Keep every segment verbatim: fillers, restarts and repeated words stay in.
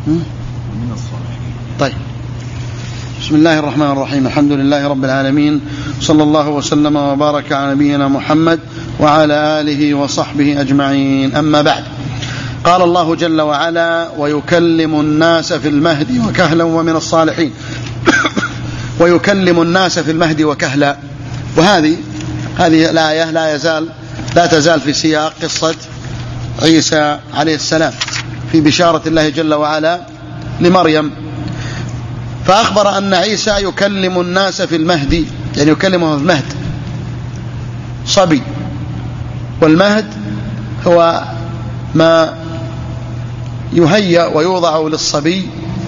ومن الصالحين. طيب، بسم الله الرحمن الرحيم. الحمد لله رب العالمين، صلى الله وسلم وبارك على نبينا محمد وعلى آله وصحبه أجمعين. أما بعد، قال الله جل وعلا: ويكلم الناس في المهد وكهلا ومن الصالحين. ويكلم الناس في المهد وكهلا. وهذه هذه الآية لا يزال لا تزال في سياق قصة عيسى عليه السلام في بشارة الله جل وعلا لمريم، فأخبر أن عيسى يكلم الناس في المهد، يعني يكلمهم في المهد، صبي. والمهد هو ما يهيأ ويوضع للصبي،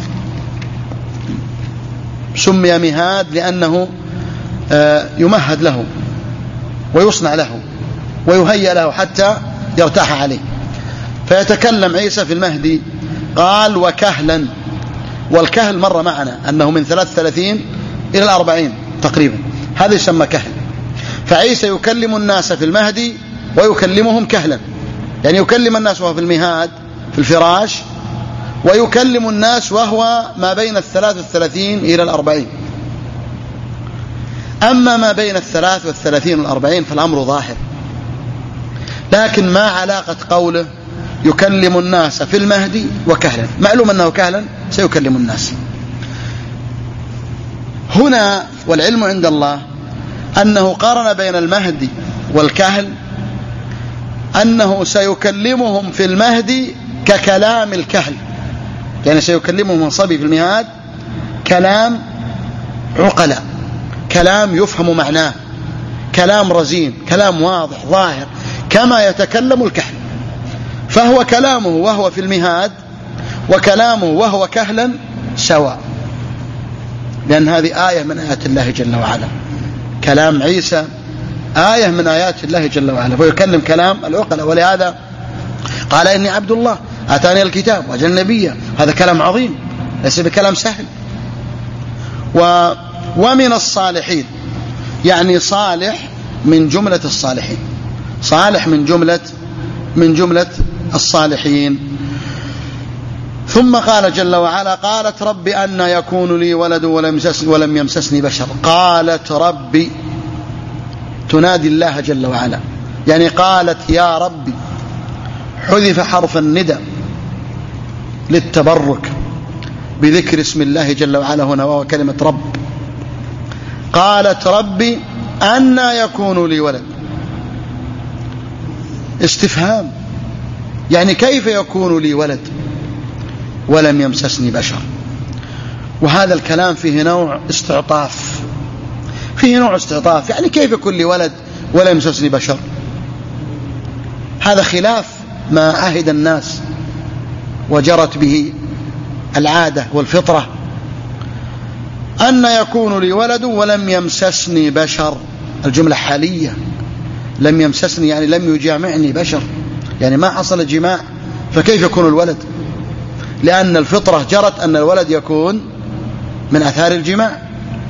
سمي مهاد لأنه يمهد له ويصنع له ويهيأ له حتى يرتاح عليه. فيتكلم عيسى في المهد. قال: وكهلا. والكهل مر معنا أنه من ثلاث ثلاثين إلى الأربعين تقريبا، هذا يسمى كهل. فعيسى يكلم الناس في المهد ويكلمهم كهلا، يعني يكلم الناس وهو في المهاد في الفراش، ويكلم الناس وهو ما بين الثلاث والثلاثين إلى الأربعين. أما ما بين الثلاث والثلاثين والأربعين فالأمر ظاهر، لكن ما علاقة قوله يكلم الناس في المهد وكهلا؟ معلوم أنه كهلا سيكلم الناس هنا. والعلم عند الله أنه قارن بين المهد والكهل، أنه سيكلمهم في المهد ككلام الكهل، يعني سيكلمهم صبي في المهاد كلام عقلاء، كلام يفهم معناه، كلام رزين، كلام واضح ظاهر كما يتكلم الكهل. فهو كلامه وهو في المهاد وكلامه وهو كهلا سواء، لأن هذه آية من آيات الله جل وعلا. كلام عيسى آية من آيات الله جل وعلا، فيكلم كلام العقلاء. ولهذا قال: إني عبد الله آتاني الكتاب وجعلني نبيا. هذا كلام عظيم، ليس بكلام سهل. و ومن الصالحين، يعني صالح من جملة الصالحين، صالح من جملة من جملة الصالحين. ثم قال جل وعلا: قالت رب أن يكون لي ولد ولم يمسسني, ولم يمسسني بشر. قالت ربي تنادي الله جل وعلا، يعني قالت يا ربي، حذف حرف الندى للتبرك بذكر اسم الله جل وعلا هنا، وهو كلمة رب. قالت ربي أن يكون لي ولد، استفهام، يعني كيف يكون لي ولد ولم يمسسني بشر؟ وهذا الكلام فيه نوع استعطاف، فيه نوع استعطاف، يعني كيف يكون لي ولد ولم يمسسني بشر؟ هذا خلاف ما عهد الناس وجرت به العادة والفطرة. أن يكون لي ولد ولم يمسسني بشر، الجملة حالية، لم يمسسني يعني لم يجامعني بشر، يعني ما حصل جماع، فكيف يكون الولد؟ لأن الفطرة جرت أن الولد يكون من أثار الجماع.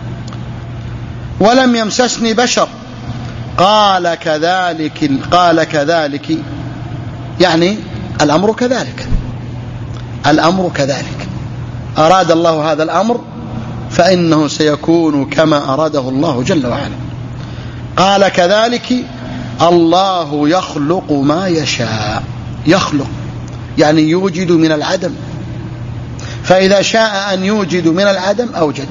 ولم يمسسني بشر. قال كذلك قال كذلك يعني الأمر كذلك، الأمر كذلك، أراد الله هذا الأمر فإنه سيكون كما أراده الله جل وعلا. قال كذلك الله يخلق ما يشاء. يخلق يعني يوجد من العدم، فإذا شاء أن يوجد من العدم أوجد.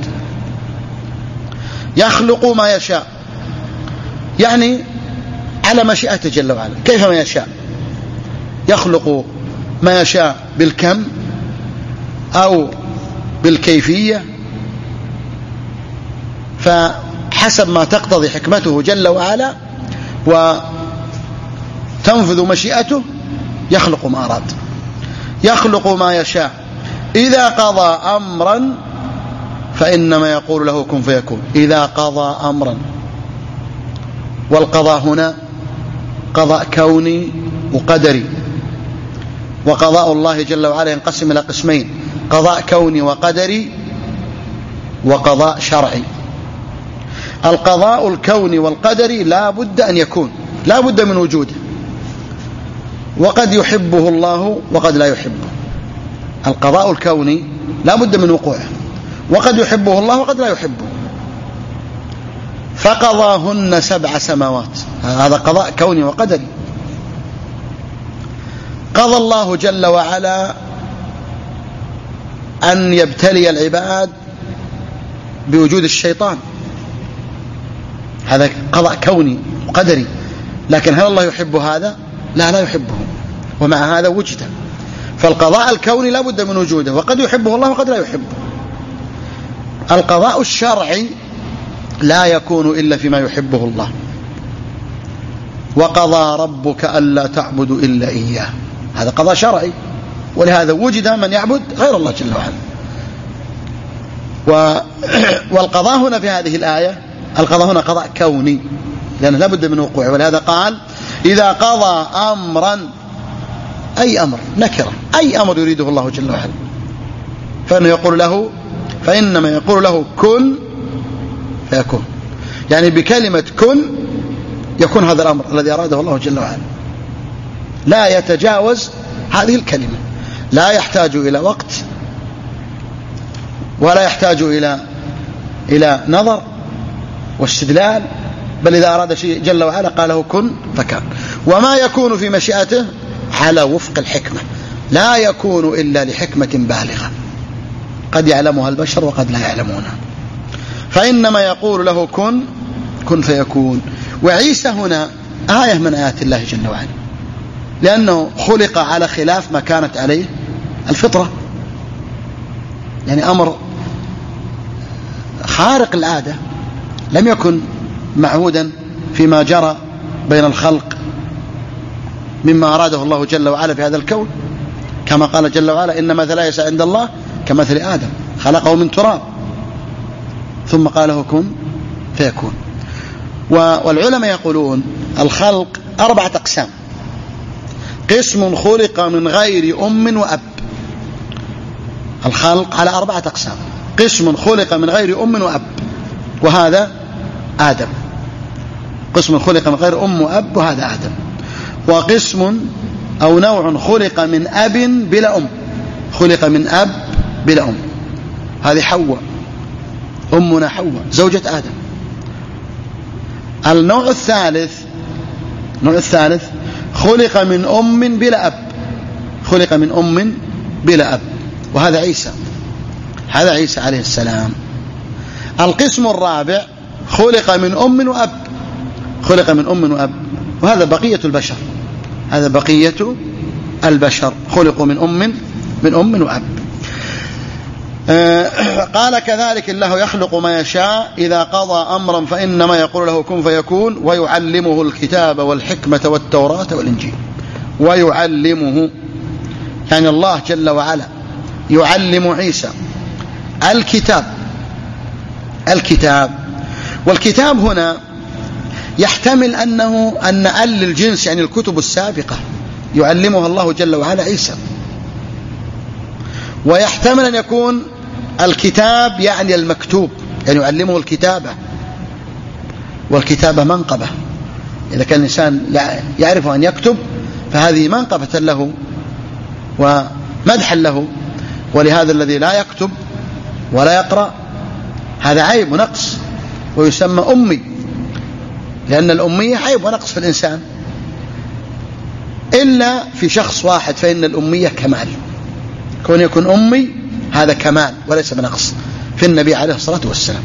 يخلق ما يشاء يعني على مشيئته جل وعلا، كيف ما يشاء. يخلق ما يشاء بالكم أو بالكيفية، فحسب ما تقتضي حكمته جل وعلا وتنفذ مشيئته يخلق ما أراد. يخلق ما يشاء، إذا قضى أمرا فإنما يقول له كن فيكون. إذا قضى أمرا، والقضاء هنا قضاء كوني وقدري، وقضاء الله جل وعلا ينقسم إلى قسمين: قضاء كوني وقدري، وقضاء شرعي. القضاء الكوني والقدري لا بد أن يكون، لا بد من وجوده، وقد يحبه الله وقد لا يحبه. القضاء الكوني لا بد من وقوعه، وقد يحبه الله وقد لا يحبه. فقضاهن سبع سماوات، هذا قضاء كوني وقدري. قضى الله جل وعلا أن يبتلي العباد بوجود الشيطان، هذا قضاء كوني وقدري. لكن هل الله يحب هذا؟ لا، لا يحبه، ومع هذا وجد. فالقضاء الكوني لا بد من وجوده، وقد يحبه الله وقد لا يحبه. القضاء الشرعي لا يكون إلا فيما يحبه الله. وقضى ربك ألا تعبدوا إلا إياه، هذا قضاء شرعي، ولهذا وجد من يعبد غير الله جل وعلا. و... والقضاء هنا في هذه الآية، القضاء هنا قضاء كوني لأنه لا بد من وقوعه، ولهذا قال إذا قضى أمرا، أي أمر نكرة، أي أمر يريده الله جل وعلا، فإنه يقول له فإنما يقول له كن فيكون، يعني بكلمة كن يكون هذا الأمر الذي أراده الله جل وعلا، لا يتجاوز هذه الكلمة، لا يحتاج إلى وقت ولا يحتاج إلى إلى نظر واستدلال، بل إذا أراد شيء جل وعلا قاله كن فكان. وما يكون في مشيئته على وفق الحكمة، لا يكون إلا لحكمة بالغة قد يعلمها البشر وقد لا يعلمونها. فإنما يقول له كن كن فيكون. وعيسى هنا آية من آيات الله جل وعلا، لأنه خلق على خلاف ما كانت عليه الفطرة، يعني أمر خارق العادة، لم يكن معهودا فيما جرى بين الخلق مما أراده الله جل وعلا في هذا الكون، كما قال جل وعلا إن مثل عيسى عند الله كمثل آدم خلقه من تراب ثم قال له كن فيكون. والعلماء يقولون الخلق أربعة أقسام: قسم خلق من غير أم وأب، الخلق على أربعة أقسام: قسم خلق من غير أم وأب وهذا آدم، قسم خلق من غير أم وأب وهذا آدم، وقسم أو نوع خلق من أب بلا أم، خلق من أب بلا أم، هذه حواء، أمنا حواء زوجة آدم. النوع الثالث النوع الثالث خلق من أم بلا أب، خلق من أم بلا أب وهذا عيسى، هذا عيسى عليه السلام. القسم الرابع خلق من أم وأب، خلق من أم وأب وهذا بقية البشر، هذا بقية البشر خلقوا من أم من أم وأب. آه قال كذلك الله يخلق ما يشاء إذا قضى أمرا فإنما يقول له كن فيكون ويعلمه الكتاب والحكمة والتوراة والإنجيل. ويعلمه يعني الله جل وعلا يعلم عيسى الكتاب، الكتاب والكتاب هنا يحتمل أنه أن أل للجنس يعني الكتب السابقة يعلمها الله جل وعلا عيسى، ويحتمل أن يكون الكتاب يعني المكتوب يعني يعلمه الكتابة، والكتابة منقبة، إذا كان الإنسان يعرف أن يكتب فهذه منقبة له ومدحا له، ولهذا الذي لا يكتب ولا يقرأ هذا عيب ونقص ويسمى أمي، لأن الأمية عيب ونقص في الإنسان، إلا في شخص واحد فإن الأمية كمال، كون يكون أمي هذا كمال وليس بنقص في النبي عليه الصلاة والسلام،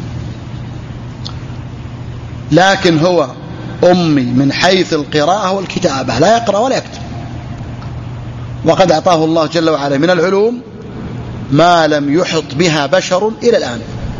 لكن هو أمي من حيث القراءة والكتابة، لا يقرأ ولا يكتب، وقد أعطاه الله جل وعلا من العلوم ما لم يحط بها بشر إلى الآن.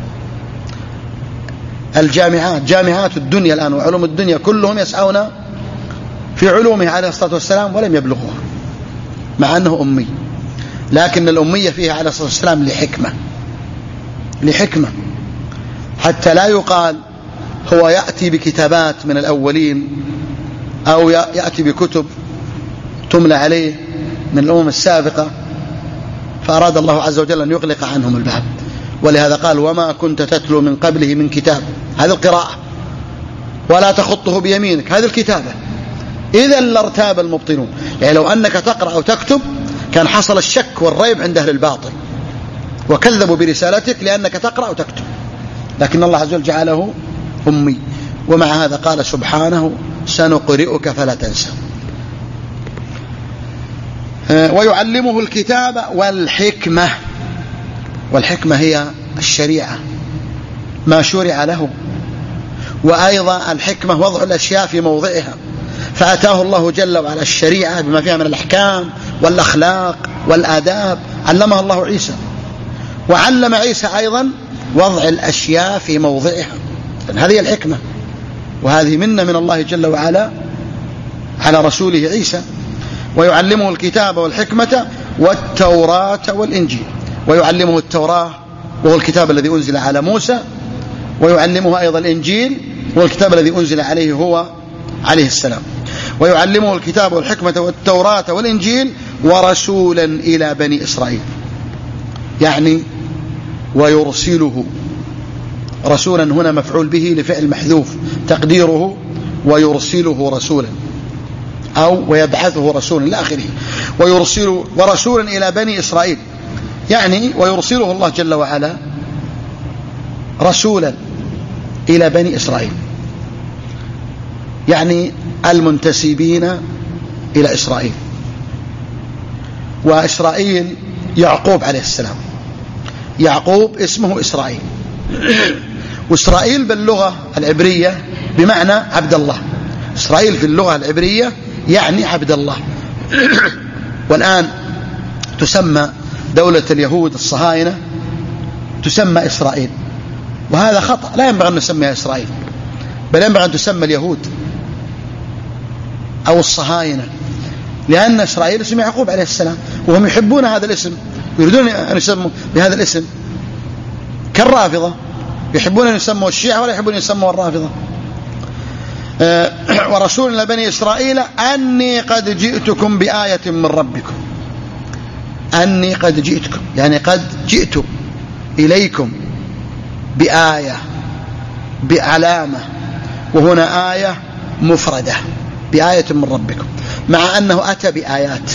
الجامعات جامعات الدنيا الآن وعلوم الدنيا كلهم يسعون في علومه عليه الصلاة والسلام ولم يبلغوها، مع أنه أمي، لكن الأمية فيها عليه الصلاة والسلام لحكمة لحكمة حتى لا يقال هو يأتي بكتابات من الأولين أو يأتي بكتب تملى عليه من الأمم السابقة، فأراد الله عز وجل أن يغلق عنهم الباب، ولهذا قال وما كنت تتلو من قبله من كتاب، هذه القراءة، ولا تخطه بيمينك، هذه الكتابة، إذا لارتاب المبطلون، يعني لو أنك تقرأ أو تكتب كان حصل الشك والريب عند أهل الباطل وكذبوا برسالتك لأنك تقرأ وتكتب، لكن الله عز وجل جعله أمي. ومع هذا قال سبحانه سنقرئك فلا تنسى. ويعلمه الكتاب والحكمة، والحكمة هي الشريعة ما شرع له، وأيضا الحكمة وضع الأشياء في موضعها، فأتاه الله جل وعلا الشريعة بما فيها من الأحكام والأخلاق والآداب، علمها الله عيسى، وعلم عيسى أيضا وضع الأشياء في موضعها. هذه الحكمة، وهذه منة من الله جل وعلا على رسوله عيسى. ويعلمه الكتاب والحكمة والتوراة والإنجيل. ويعلمه التوراة وهو الكتاب الذي أنزل على موسى، ويعلمه أيضا الإنجيل وهو الكتاب الذي أنزل عليه هو عليه السلام. ويعلمه الكتاب والحكمة والتوراة والإنجيل ورسولا إلى بني إسرائيل، يعني ويرسله. رسولا هنا مفعول به لفعل محذوف تقديره ويرسله رسولا أو ويبعثه رسولا إلى آخره. ويرسل ورسولا إلى بني إسرائيل، يعني ويرسله الله جل وعلا رسولا إلى بني إسرائيل، يعني المنتسبين إلى إسرائيل. وإسرائيل يعقوب عليه السلام، يعقوب اسمه إسرائيل، وإسرائيل باللغة العبرية بمعنى عبد الله. إسرائيل في اللغة العبرية يعني عبد الله. والآن تسمى دولة اليهود الصهاينة تسمى إسرائيل، وهذا خطأ، لا ينبغي أن نسميها إسرائيل، بل ينبغي أن تسمى اليهود أو الصهاينة، لأن إسرائيل اسم يعقوب عليه السلام، وهم يحبون هذا الاسم، يريدون أن يسموا بهذا الاسم، كالرافضة يحبون أن يسموا الشيعة ولا يحبون أن يسموا الرافضة. أه ورسول إلى بني إسرائيل أني قد جئتكم بآية من ربكم. أني قد جئتكم يعني قد جئت إليكم بآية، بعلامة، وهنا آية مفردة، بآية من ربكم، مع أنه أتى بآيات،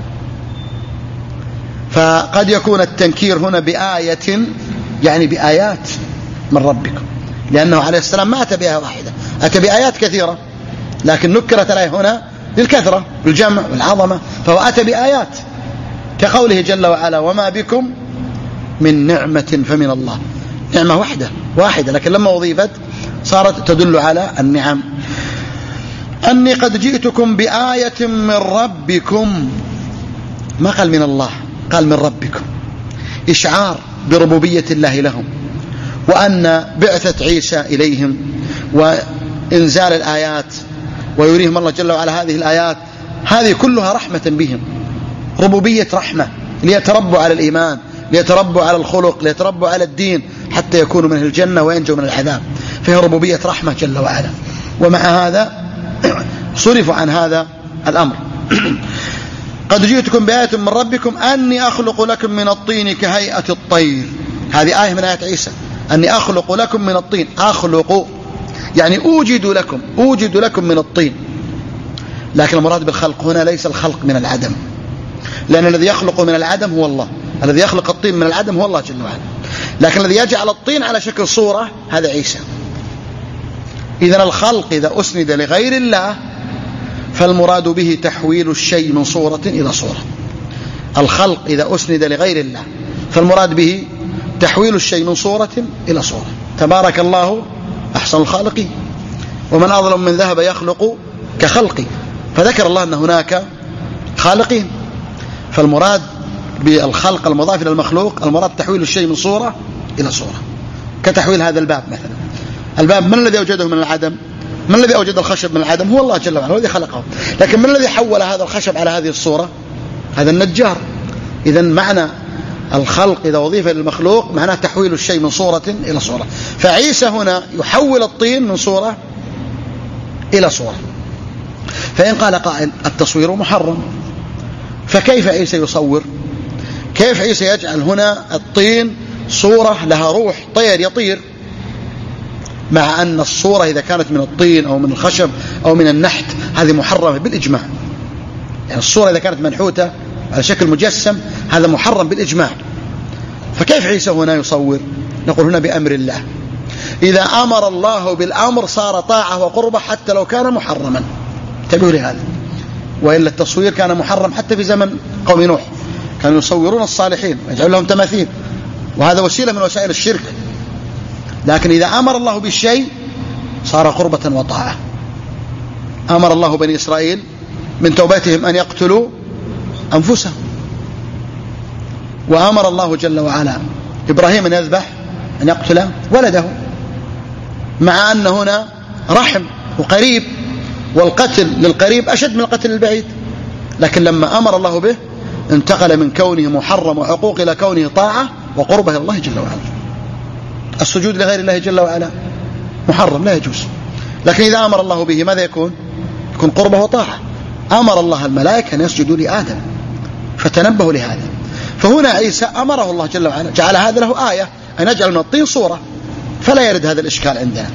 فقد يكون التنكير هنا بآية يعني بآيات من ربكم، لأنه عليه السلام ما أتى بآية واحدة، أتى بآيات كثيرة، لكن نكرت الآية هنا للكثرة والجمع والعظمة، فهو أتى بآيات كقوله جل وعلا وما بكم من نعمة فمن الله. نعمة واحدة واحدة، لكن لما أضيفت صارت تدل على النعم. أني قد جئتكم بآية من ربكم، ما قال من الله، قال من ربكم، إشعار بربوبية الله لهم، وأن بعثة عيسى إليهم وإنزال الآيات ويريهم الله جل وعلا هذه الآيات، هذه كلها رحمة بهم، ربوبية رحمة، ليتربوا على الإيمان، ليتربوا على الخلق، ليتربوا على الدين، حتى يكونوا من الجنة وينجوا من العذاب، فهي ربوبية رحمة جل وعلا. ومع هذا صرفوا عن هذا الأمر. قد جئتكم بآية من ربكم أني أخلق لكم من الطين كهيئة الطير. هذه آية من آيات عيسى، أني أخلق لكم من الطين، أخلق يعني أوجد لكم، أوجد لكم من الطين، لكن المراد بالخلق هنا ليس الخلق من العدم، لأن الذي يخلق من العدم هو الله، الذي يخلق الطين من العدم هو الله جل وعلا، لكن الذي يجعل الطين على شكل صورة هذا عيسى. إذن الخلق إذا أسند لغير الله فالمراد به تحويل الشيء من صورة إلى صورة. الخلق إذا أسند لغير الله فالمراد به تحويل الشيء من صورة إلى صورة. تبارك الله أحسن الخالقين، ومن أظلم من ذهب يخلق كخلقي، فذكر الله أن هناك خالقين، فالمراد بالخلق المضاف إلى المخلوق المراد تحويل الشيء من صورة إلى صورة، كتحويل هذا الباب مثلا. الباب من الذي أوجده من العدم؟ من الذي أوجد الخشب من العدم؟ هو الله جل وعلا، هو الذي خلقه، لكن من الذي حول هذا الخشب على هذه الصورة؟ هذا النجار. إذن معنى الخلق إذا وظيفة للمخلوق معناه تحويل الشيء من صورة إلى صورة، فعيسى هنا يحول الطين من صورة إلى صورة. فإن قال قائل التصوير محرم، فكيف عيسى يصور؟ كيف عيسى يجعل هنا الطين صورة لها روح، طير يطير، مع أن الصورة إذا كانت من الطين أو من الخشب أو من النحت هذه محرمة بالإجماع. يعني الصورة إذا كانت منحوتة على شكل مجسم، هذا محرم بالإجماع. فكيف عيسى هنا يصور؟ نقول هنا بأمر الله. إذا أمر الله بالأمر صار طاعة وقربة حتى لو كان محرما. انتبهوا لهذا، وإلا التصوير كان محرم حتى في زمن قوم نوح، كانوا يصورون الصالحين ويجعلون لهم تماثيل، وهذا وسيلة من وسائل الشرك. لكن إذا أمر الله بالشيء صار قربة وطاعة. أمر الله بني إسرائيل من توبتهم أن يقتلوا أنفسهم، وأمر الله جل وعلا إبراهيم أن يذبح أن يقتل ولده، مع أن هنا رحم وقريب، والقتل للقريب أشد من القتل للبعيد، لكن لما أمر الله به انتقل من كونه محرم وحقوق إلى كونه طاعة وقربة إلى الله جل وعلا. السجود لغير الله جل وعلا محرم لا يجوز، لكن إذا أمر الله به ماذا يكون؟ يكون قربة وطاعة. أمر الله الملائكة أن يسجدوا لآدم، فتنبهوا لهذا. فهنا عيسى أمره الله جل وعلا، جعل هذا له آية، أن يجعل من الطين صورة، فلا يرد هذا الإشكال عندنا.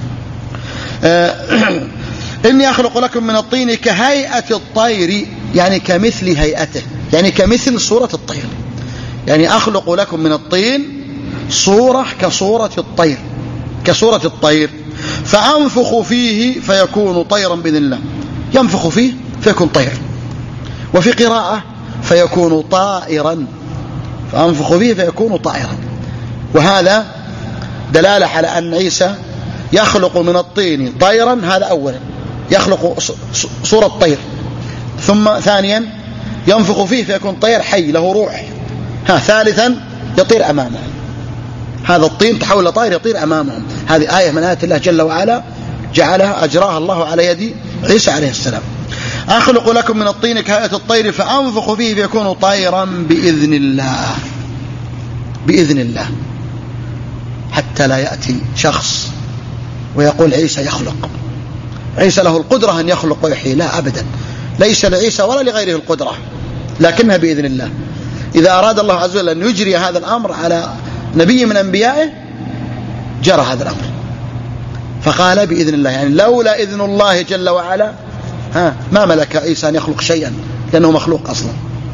إني أخلق لكم من الطين كهيئة الطير، يعني كمثل هيئته، يعني كمثل صورة الطير، يعني أخلق لكم من الطين صورة كصورة الطير، كصورة الطير، فأنفخ فيه فيكون طيرا بإذن الله. ينفخ فيه فيكون طير، وفي قراءة فيكون طائرا، فأنفخ فيه فيكون طائرا. وهذا دلالة على أن عيسى يخلق من الطين طيرا، هذا أولا يخلق صورة طير، ثم ثانيا ينفخ فيه فيكون طير حي له روح، ها ثالثا يطير أمامه. هذا الطين تحول لطائر يطير أمامهم. هذه آية من آيات الله جل وعلا جعلها أجراها الله على يد عيسى عليه السلام. أخلق لكم من الطين كهيئة الطير فأنفخ فيه فيكون طيرا بإذن الله، بإذن الله، حتى لا يأتي شخص ويقول عيسى يخلق. عيسى له القدرة أن يخلق ويحيي، لا أبدا، ليس لعيسى ولا لغيره القدرة، لكنها بإذن الله. إذا أراد الله عز وجل أن يجري هذا الأمر على نبي من أنبيائه جرى هذا الأمر، فقال بإذن الله، يعني لولا إذن الله جل وعلا ها ما ملك عيسى أن يخلق شيئا، لأنه مخلوق أصلا.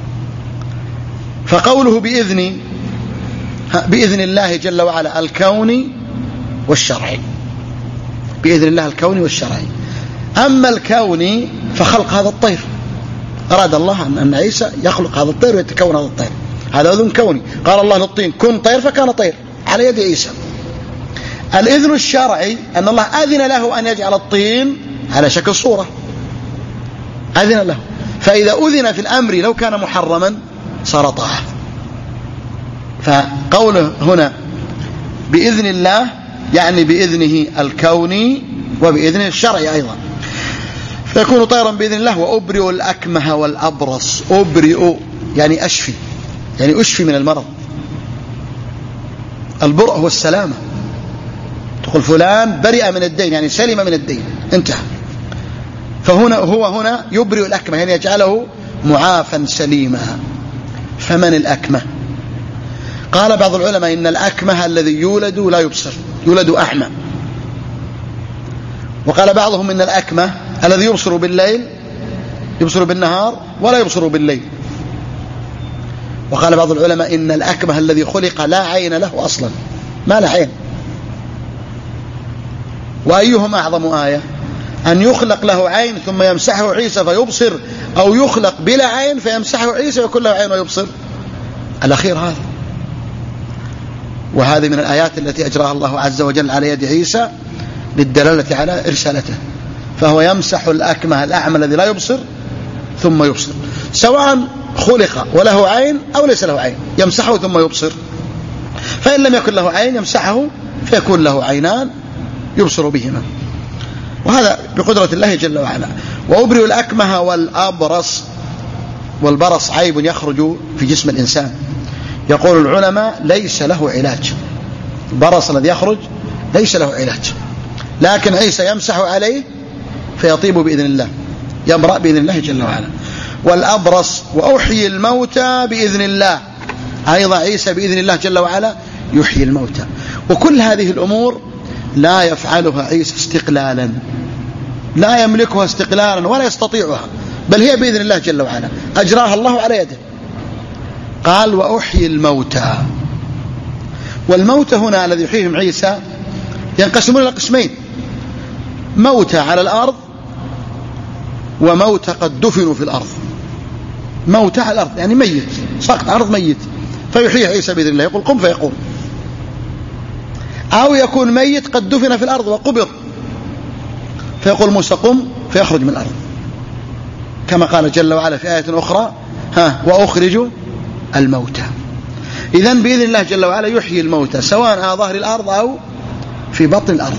فقوله بإذن بإذن الله جل وعلا الكوني والشرعي، بإذن الله الكوني والشرعي. أما الكوني فخلق هذا الطير، أراد الله أن عيسى يخلق هذا الطير ويتكون هذا الطير، هذا أذن كوني. قال الله للطين كن طير فكان طير على يد عيسى. الإذن الشرعي أن الله أذن له أن يجعل الطين على شكل صورة، أذن له. فإذا أذن في الأمر لو كان محرما صار طاعة. فقوله هنا بإذن الله يعني بإذنه الكوني وبإذنه الشرعي أيضا، فيكون طيرا بإذن الله. وأبرئ الأكمه والأبرص، أبرئ يعني أشفي، يعني أشفي من المرض. البرء هو السلامة، تقول فلان برئ من الدين يعني سلم من الدين، انتهى. فهنا هو هنا يبرئ الأكمه يعني يجعله معافا سليما. فمن الأكمه؟ قال بعض العلماء إن الأكمه الذي يولد لا يبصر، يولد أعمى. وقال بعضهم إن الأكمه الذي يبصر بالليل، يبصر بالنهار ولا يبصر بالليل. وقال بعض العلماء إن الأكمه الذي خلق لا عين له أصلا، ما له عين. وأيهم أعظم آية؟ أن يخلق له عين ثم يمسحه عيسى فيبصر، أو يخلق بلا عين فيمسحه عيسى ويكون له عين ويبصر. الأخير هذا. وهذه من الآيات التي أجراها الله عز وجل على يد عيسى للدلالة على رسالته. فهو يمسح الأكمه الأعمى الذي لا يبصر ثم يبصر، سواء خلق وله عين أو ليس له عين، يمسحه ثم يبصر. فإن لم يكن له عين يمسحه فيكون له عينان يبصر بهما، وهذا بقدرة الله جل وعلا. وأبرئ الأكمه والأبرص، والبرص عيب يخرج في جسم الإنسان، يقول العلماء ليس له علاج. البرص الذي يخرج ليس له علاج، لكن عيسى يمسح عليه فيطيب بإذن الله، يبرأ بإذن الله جل وعلا. والأبرص وأحيي الموتى بإذن الله، أيضا عيسى بإذن الله جل وعلا يحيي الموتى. وكل هذه الأمور لا يفعلها عيسى استقلالا، لا يملكها استقلالا ولا يستطيعها، بل هي بإذن الله جل وعلا، أجراها الله على يده. قال وأحيي الموتى. والموتى هنا الذي يحييهم عيسى ينقسمون إلى قسمين: موتى على الأرض وموتى قد دفنوا في الأرض. موتى على الأرض يعني ميت، ساقط على الأرض ميت، فيحييه عيسى بإذن الله، يقول قم فيقوم. أو يكون ميت قد دفن في الأرض وقبض، فيقول موسى قم فيخرج من الأرض، كما قال جل وعلا في آية أخرى: ها وأخرج الموتى. إذن بإذن الله جل وعلا يحيي الموتى سواء على ظهر الأرض أو في بطن الأرض.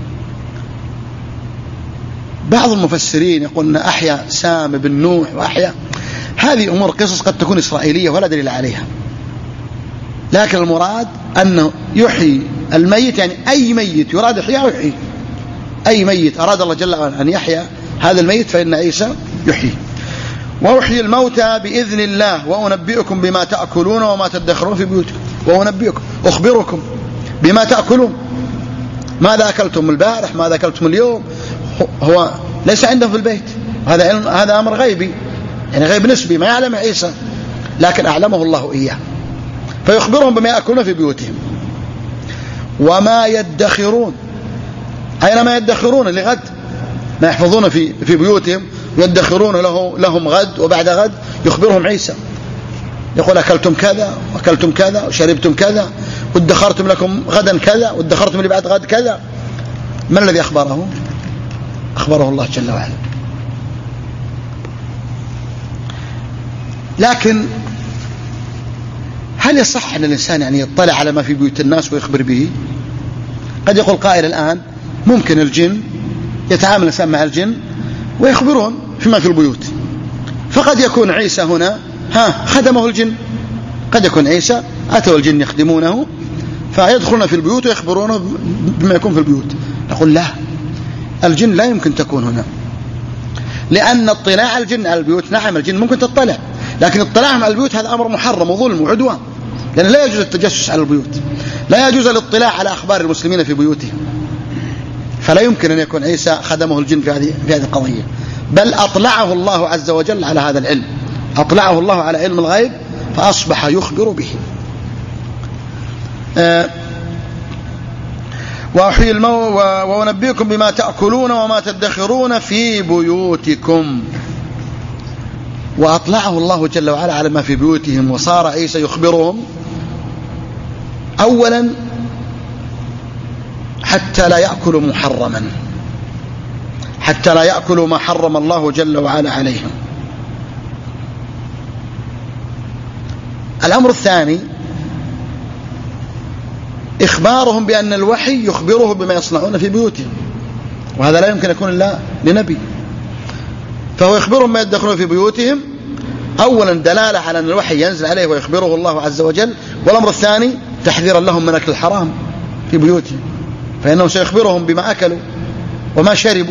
بعض المفسرين يقولون أحيا سام بن نوح وأحيا، هذه أمور قصص قد تكون إسرائيلية ولا دليل عليها، لكن المراد أنه يحيي الميت، يعني أي ميت يراد إحياء يحيي، أي ميت أراد الله جل وعلا أن يحيا هذا الميت فإن عيسى يحيي. وأحيي الموتى بإذن الله وأنبئكم بما تأكلون وما تدخرون في بيوتكم. وأنبئكم أخبركم بما تأكلون، ماذا أكلتم البارح، ماذا أكلتم اليوم. هو ليس عندهم في البيت، هذا علم، هذا أمر غيبي، يعني غيب نسبي ما يعلم عيسى، لكن أعلمه الله إياه، فيخبرهم بما يأكلون في بيوتهم. وما يدخرون، أين ما يدخرون لغد، ما يحفظون في في بيوتهم ويدخرون له لهم غد وبعد غد. يخبرهم عيسى يقول أكلتم كذا وأكلتم كذا وشربتم كذا وادخرتم لكم غدا كذا وادخرتم لي بعد غد كذا. من الذي أخبره؟ أخبره الله جل وعلا. لكن هل يصح أن الإنسان يعني يطلع على ما في بيوت الناس ويخبر به؟ قد يقول قائل الآن ممكن الجن يتعامل الإنسان مع الجن ويخبرون فيما في البيوت، فقد يكون عيسى هنا ها خدمه الجن، قد يكون عيسى أتوا الجن يخدمونه فيدخلون في البيوت ويخبرونه بما يكون في البيوت. نقول لا، الجن لا يمكن تكون هنا، لأن اطلاع الجن على البيوت، نعم الجن ممكن تطلع، لكن اطلاعهم على البيوت هذا أمر محرم وظلم وعدوان، لأن لا يجوز التجسس على البيوت، لا يجوز الاطلاع على أخبار المسلمين في بيوتهم، فلا يمكن أن يكون عيسى خدمه الجن في هذه في هذه القضية، بل أطلعه الله عز وجل على هذا العلم، أطلعه الله على علم الغيب فأصبح يخبر به. أه وأحيي المو وأنبئكم بما تأكلون وما تدخرون في بيوتكم. وأطلعه الله جل وعلا على ما في بيوتهم، وصار عيسى يخبرهم أولا حتى لا يأكلوا محرما، حتى لا يأكلوا ما حرم الله جل وعلا عليهم. الأمر الثاني إخبارهم بأن الوحي يخبره بما يصنعون في بيوتهم، وهذا لا يمكن يكون إلا لنبي، فهو يخبرهم ما يدخلون في بيوتهم، أولا دلالة على أن الوحي ينزل عليه ويخبره الله عز وجل، والأمر الثاني تحذيرا لهم من أكل الحرام في بيوتهم، فإنه سيخبرهم بما أكلوا وما شربوا.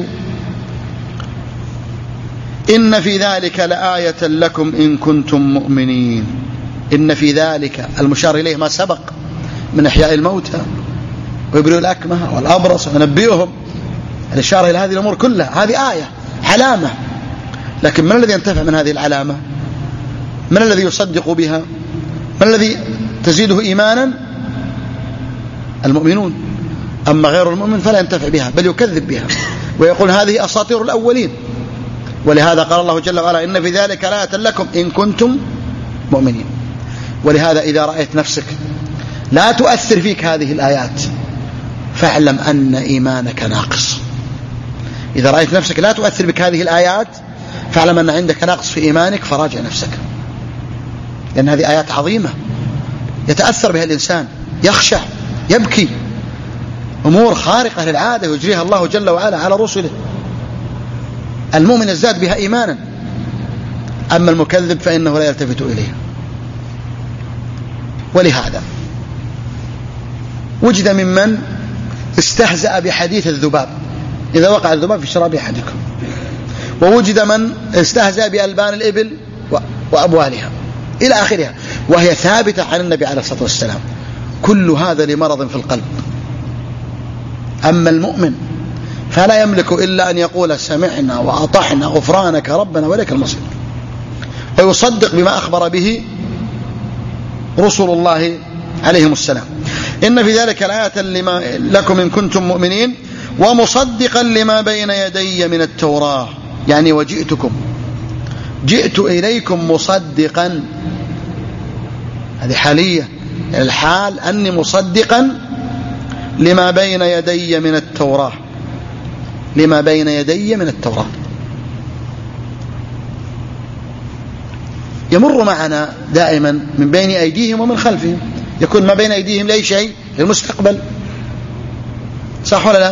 إن في ذلك لآية لكم إن كنتم مؤمنين. إن في ذلك المشار إليه ما سبق من إحياء الموتى ويبرئ الأكمه والأبرص وينبئهم، الإشارة إلى هذه الأمور كلها، هذه آية علامة، لكن من الذي ينتفع من هذه العلامة؟ من الذي يصدق بها؟ من الذي تزيده إيمانا؟ المؤمنون، أما غير المؤمن فلا ينتفع بها بل يكذب بها ويقول هذه أساطير الأولين. ولهذا قال الله جل وعلا إن في ذلك لآية لكم إن كنتم مؤمنين. ولهذا إذا رأيت نفسك لا تؤثر فيك هذه الآيات فاعلم أن إيمانك ناقص. إذا رأيت نفسك لا تؤثر بك هذه الآيات فاعلم أن عندك ناقص في إيمانك، فراجع نفسك، لأن هذه آيات عظيمة يتأثر بها الإنسان، يخشع، يبكي، أمور خارقة للعادة يجريها الله جل وعلا على رسله. المؤمن يزداد بها إيمانا، أما المكذب فإنه لا يلتفت إليها. ولهذا وجد ممن استهزأ بحديث الذباب إذا وقع الذباب في شراب أحدكم، ووجد من استهزأ بألبان الإبل وأبوالها إلى آخرها، وهي ثابتة عن النبي عليه الصلاة والسلام. كل هذا لمرض في القلب. أما المؤمن فلا يملك إلا أن يقول سمعنا وأطعنا غفرانك ربنا ولك المصير، ويصدق بما أخبر به رسل الله عليهم السلام. إن في ذلك الآية لما لكم إن كنتم مؤمنين ومصدقا لما بين يدي من التوراة، يعني وجئتكم، جئت إليكم مصدقا، هذه حالية، الحال أني مصدقا لما بين يدي من التوراة، لما بين يدي من التوراة. يمر معنا دائما من بين أيديهم ومن خلفهم، يكون ما بين أيديهم لأي شيء للمستقبل، صح ولا لا؟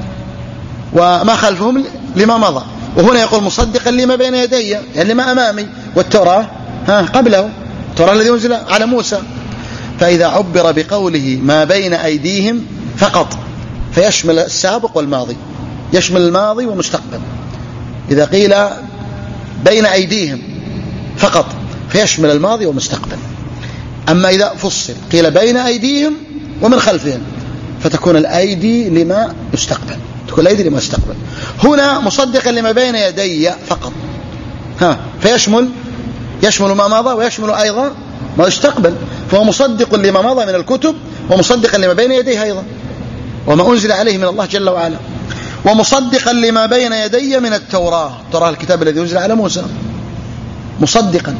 وما خلفهم لما مضى. وهنا يقول مصدقا لما بين يدي، يعني لما أمامي، والتوراة ها قبله، التوراة الذي أنزل على موسى. فإذا عبر بقوله ما بين أيديهم فقط فيشمل السابق والماضي، يشمل الماضي والمستقبل. إذا قيل بين أيديهم فقط فيشمل الماضي والمستقبل. أما إذا فصل قيل بين أيديهم ومن خلفهم فتكون الأيدي لما يستقبل، تكون الأيدي لما يستقبل. هنا مصدقا لما بين يدي فقط، ها فيشمل يشمل ما مضى ويشمل أيضا ما يستقبل، فهو مصدق لما مضى من الكتب ومصدقا لما بين يديه أيضا وما أنزل عليه من الله جل وعلا، ومصدقا لما بين يدي من التوراة، التوراة الكتاب الذي أنزل على موسى، مصدقا.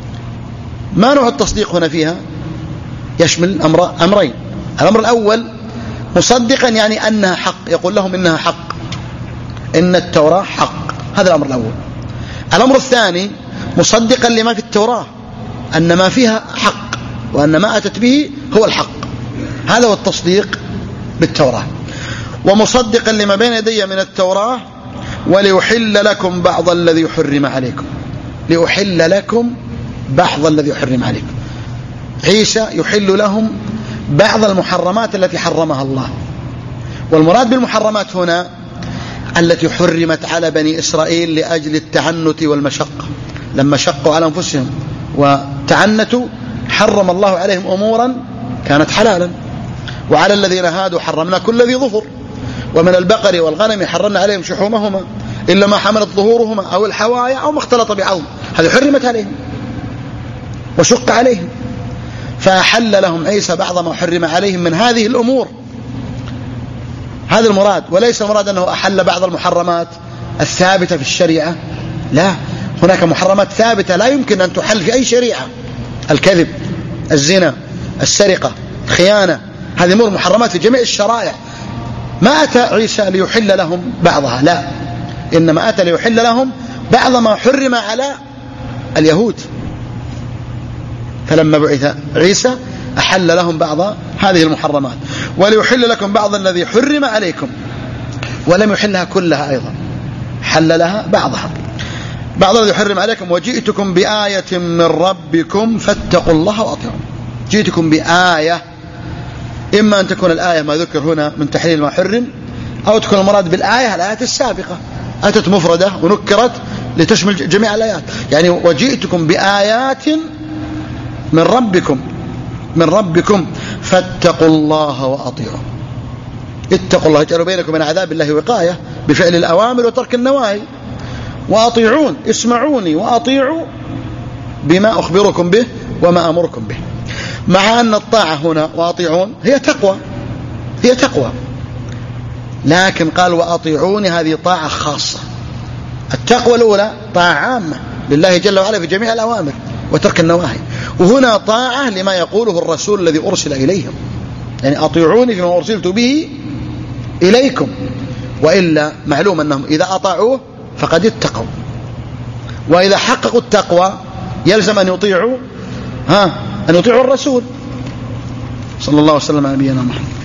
ما نوع التصديق هنا فيها؟ يشمل أمر أمرين. الأمر الأول مصدقا يعني أنها حق، يقول لهم إنها حق، إن التوراة حق، هذا الأمر الأول. الأمر الثاني مصدقا لما في التوراة، أن ما فيها حق وأن ما أتت به هو الحق، هذا هو التصديق بالتوراة. ومصدقا لما بين يدي من التوراة وليحل لكم بعض الذي حرم عليكم، ليحل لكم بعض الذي حرم عليكم. عيسى يحل لهم بعض المحرمات التي حرمها الله، والمراد بالمحرمات هنا التي حرمت على بني إسرائيل لأجل التعنت والمشقة، لما شقوا على أنفسهم وتعنتوا حرم الله عليهم أمورا كانت حلالا. وعلى الذين هادوا حرمنا كل ذي ظفر، ومن البقر والغنم حرمنا عليهم شحومهما إلا ما حملت ظهورهما أو الحوايا أو ما اختلط بعظم، هذه حرمت عليهم وشق عليهم، فأحل لهم عيسى بعض ما حرم عليهم من هذه الأمور. هذا المراد، وليس المراد أنه أحل بعض المحرمات الثابتة في الشريعة، لا، هناك محرمات ثابتة لا يمكن أن تحل في أي شريعة، الكذب، الزنا، السرقة، الخيانة، هذه أمور محرمات في جميع الشرائع. ما أتى عيسى ليحل لهم بعضها، لا، إنما أتى ليحل لهم بعض ما حرم على اليهود، فلما بعث عيسى أحل لهم بعض هذه المحرمات. وليحل لكم بعض الذي حرم عليكم، ولم يحلها كلها أيضا، حل لها بعضها، بعض الذي حرم عليكم. وجئتكم بآية من ربكم فاتقوا الله وأطيعون. جئتكم بآية، إما أن تكون الآية ما ذكر هنا من تحليل ما حرم، أو تكون المراد بالآية الآيات السابقة، أتت مفردة ونكرت لتشمل جميع الآيات، يعني وجئتكم بآيات من ربكم، من ربكم فاتقوا الله وأطيعوا. اتقوا الله، اجعلوا بينكم من عذاب الله وقاية بفعل الأوامر وترك النواهي. وأطيعون، اسمعوني وأطيعوا بما أخبركم به وما أمركم به. مع أن الطاعة هنا وأطيعون هي تقوى، هي تقوى، لكن قال وأطيعوني هذه طاعة خاصة. التقوى الأولى طاعة عامة لله جل وعلا في جميع الأوامر وترك النواهي، وهنا طاعة لما يقوله الرسول الذي أرسل إليهم، يعني أطيعوني فيما أرسلت به إليكم. وإلا معلوم أنهم إذا أطاعوه فقد اتقوا، وإذا حققوا التقوى يلزم أن يطيعوا ها أن يطيعوا الرسول صلى الله عليه وسلم على نبينا محمد.